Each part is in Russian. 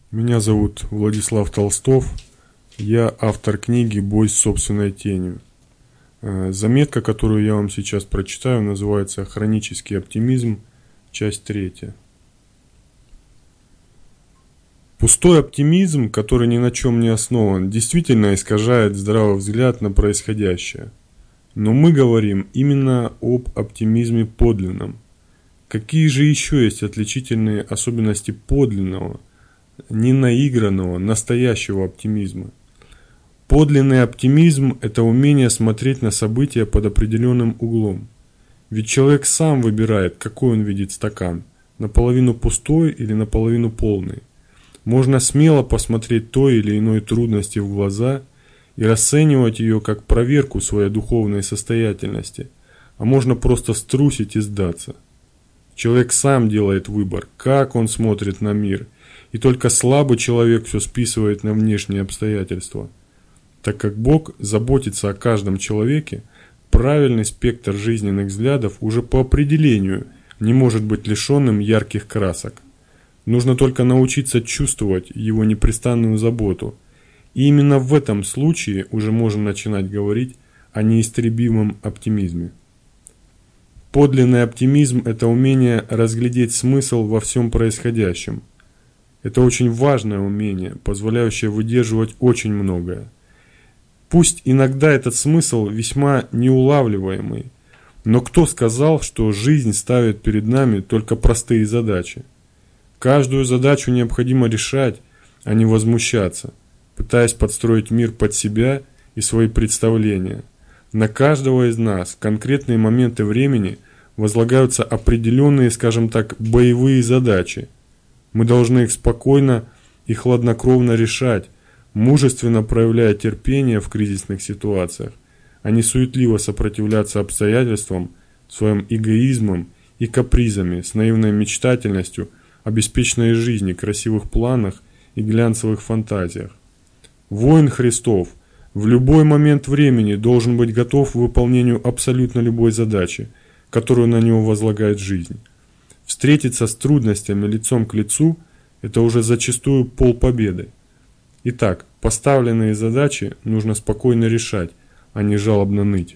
Меня зовут Владислав Толстов. Я автор книги «Бой с собственной тенью». Заметка, которую я вам сейчас прочитаю, называется «Хронический оптимизм», часть 3. Пустой оптимизм, который ни на чем не основан, действительно искажает здравый взгляд на происходящее. Но мы говорим именно об оптимизме подлинном. Какие же еще есть отличительные особенности подлинного, не наигранного, настоящего оптимизма? Подлинный оптимизм – это умение смотреть на события под определенным углом. Ведь человек сам выбирает, какой он видит стакан – наполовину пустой или наполовину полный. Можно смело посмотреть той или иной трудности в глаза и расценивать ее как проверку своей духовной состоятельности, а можно просто струсить и сдаться. Человек сам делает выбор, как он смотрит на мир, и только слабый человек все списывает на внешние обстоятельства. Так как Бог заботится о каждом человеке, правильный спектр жизненных взглядов уже по определению не может быть лишенным ярких красок. Нужно только научиться чувствовать его непрестанную заботу. И именно в этом случае уже можно начинать говорить о неистребимом оптимизме. Подлинный оптимизм – это умение разглядеть смысл во всем происходящем. Это очень важное умение, позволяющее выдерживать очень многое. Пусть иногда этот смысл весьма неулавливаемый, но кто сказал, что жизнь ставит перед нами только простые задачи? Каждую задачу необходимо решать, а не возмущаться, пытаясь подстроить мир под себя и свои представления. На каждого из нас в конкретные моменты времени возлагаются определенные, скажем так, боевые задачи. Мы должны их спокойно и хладнокровно решать, мужественно проявляя терпение в кризисных ситуациях, а не суетливо сопротивляться обстоятельствам своим эгоизмом и капризами с наивной мечтательностью о беспечной жизни, красивых планах и глянцевых фантазиях. Воин Христов в любой момент времени должен быть готов к выполнению абсолютно любой задачи, которую на него возлагает жизнь. Встретиться с трудностями лицом к лицу – это уже зачастую полпобеды. Итак, поставленные задачи нужно спокойно решать, а не жалобно ныть.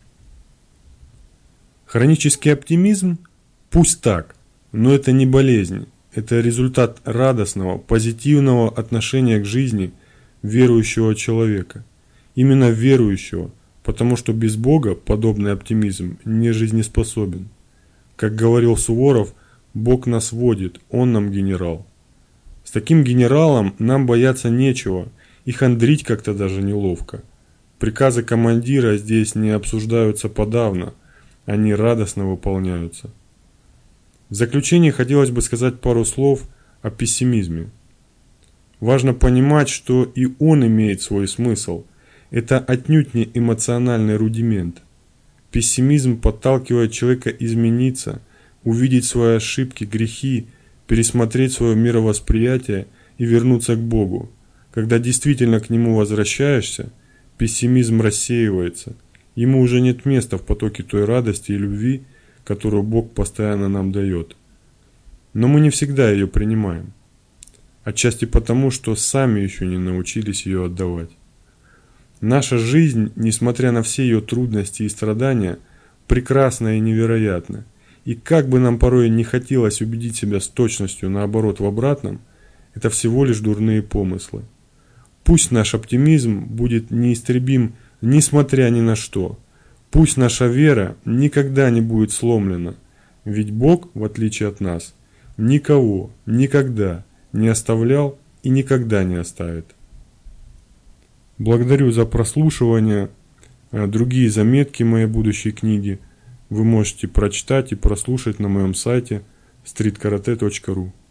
Хронический оптимизм? Пусть так, но это не болезнь. Это результат радостного, позитивного отношения к жизни верующего человека. Именно верующего, потому что без Бога подобный оптимизм не жизнеспособен. Как говорил Суворов, Бог нас водит, Он нам генерал. С таким генералом нам бояться нечего, и хандрить как-то даже неловко. Приказы командира здесь не обсуждаются подавно, они радостно выполняются. В заключение хотелось бы сказать пару слов о пессимизме. Важно понимать, что и он имеет свой смысл. Это отнюдь не эмоциональный рудимент. Пессимизм подталкивает человека измениться, увидеть свои ошибки, грехи, пересмотреть свое мировосприятие и вернуться к Богу. Когда действительно к Нему возвращаешься, пессимизм рассеивается. Ему уже нет места в потоке той радости и любви, которую Бог постоянно нам дает. Но мы не всегда ее принимаем. Отчасти потому, что сами еще не научились ее отдавать. Наша жизнь, несмотря на все ее трудности и страдания, прекрасна и невероятна. И как бы нам порой не хотелось убедить себя с точностью наоборот в обратном, это всего лишь дурные помыслы. Пусть наш оптимизм будет неистребим, несмотря ни на что. Пусть наша вера никогда не будет сломлена, ведь Бог, в отличие от нас, никого, никогда не оставлял и никогда не оставит. Благодарю за прослушивание. Другие заметки моей будущей книги вы можете прочитать и прослушать на моем сайте streetkarate.ru.